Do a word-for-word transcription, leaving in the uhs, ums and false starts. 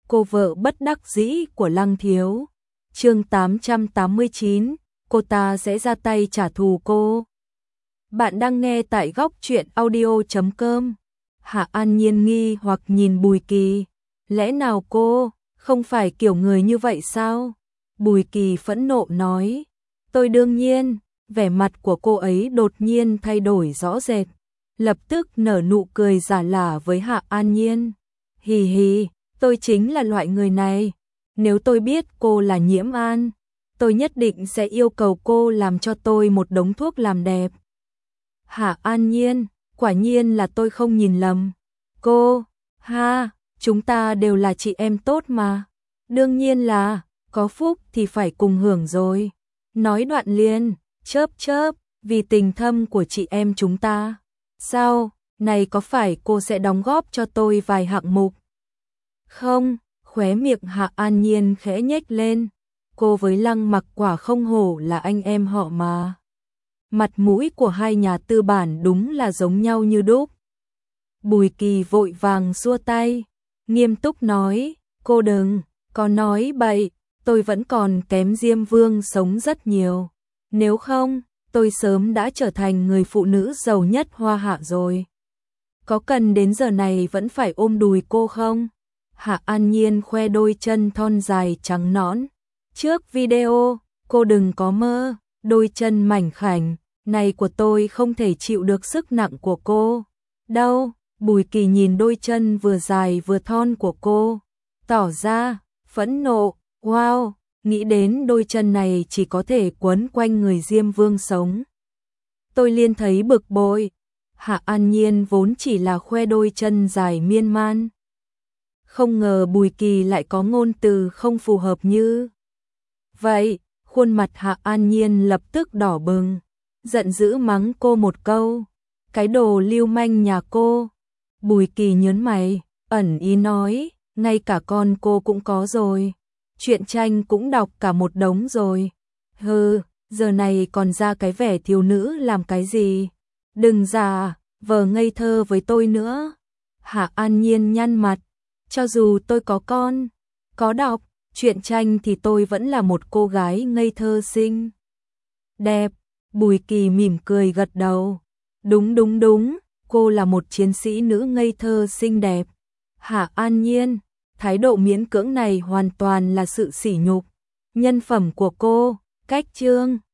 cô vợ bất đắc dĩ của Lăng Thiếu. Chương tám trăm tám mươi chín, cô ta sẽ ra tay trả thù cô. Bạn đang nghe tại góc truyện audio chấm com. Hạ An Nhiên nghi hoặc nhìn Bùi Kỳ. Lẽ nào cô không phải kiểu người như vậy sao? Bùi Kỳ phẫn nộ nói. Tôi đương nhiên. Vẻ mặt của cô ấy đột nhiên thay đổi rõ rệt. Lập tức nở nụ cười giả lả với Hạ An Nhiên. Hì hì, tôi chính là loại người này. Nếu tôi biết cô là Nhiễm An, tôi nhất định sẽ yêu cầu cô làm cho tôi một đống thuốc làm đẹp. Hạ An Nhiên, quả nhiên là tôi không nhìn lầm. Cô, ha, chúng ta đều là chị em tốt mà. Đương nhiên là, có phúc thì phải cùng hưởng rồi. Nói đoạn liền, chớp chớp, vì tình thâm của chị em chúng ta. Sao, này có phải cô sẽ đóng góp cho tôi vài hạng mục? Không, khóe miệng Hạ An Nhiên khẽ nhếch lên. Cô với Lăng Mặc quả không hổ là anh em họ mà. Mặt mũi của hai nhà tư bản đúng là giống nhau như đúc. Bùi Kỳ vội vàng xua tay, nghiêm túc nói, cô đừng, có nói bậy, tôi vẫn còn kém Diêm Vương sống rất nhiều. Nếu không, tôi sớm đã trở thành người phụ nữ giàu nhất Hoa Hạ rồi. Có cần đến giờ này vẫn phải ôm đùi cô không? Hạ An Nhiên khoe đôi chân thon dài trắng nõn. Trước video, cô đừng có mơ, đôi chân mảnh khảnh này của tôi không thể chịu được sức nặng của cô. Đâu, Bùi Kỳ nhìn đôi chân vừa dài vừa thon của cô, tỏ ra phẫn nộ, wow, nghĩ đến đôi chân này chỉ có thể quấn quanh người Diêm Vương sống. Tôi liền thấy bực bội. Hạ An Nhiên vốn chỉ là khoe đôi chân dài miên man. Không ngờ Bùi Kỳ lại có ngôn từ không phù hợp như vậy, khuôn mặt Hạ An Nhiên lập tức đỏ bừng, giận dữ mắng cô một câu, cái đồ lưu manh nhà cô. Bùi Kỳ nhớn mày, ẩn ý nói, ngay cả con cô cũng có rồi, truyện tranh cũng đọc cả một đống rồi. Hừ, giờ này còn ra cái vẻ thiếu nữ làm cái gì? Đừng giả vờ ngây thơ với tôi nữa. Hạ An Nhiên nhăn mặt, cho dù tôi có con, có đọc truyện tranh thì tôi vẫn là một cô gái ngây thơ xinh đẹp. Bùi Kỳ mỉm cười gật đầu. Đúng đúng đúng, cô là một chiến sĩ nữ ngây thơ xinh đẹp. Hạ An Nhiên, thái độ miễn cưỡng này hoàn toàn là sự sỉ nhục nhân phẩm của cô. Cách chương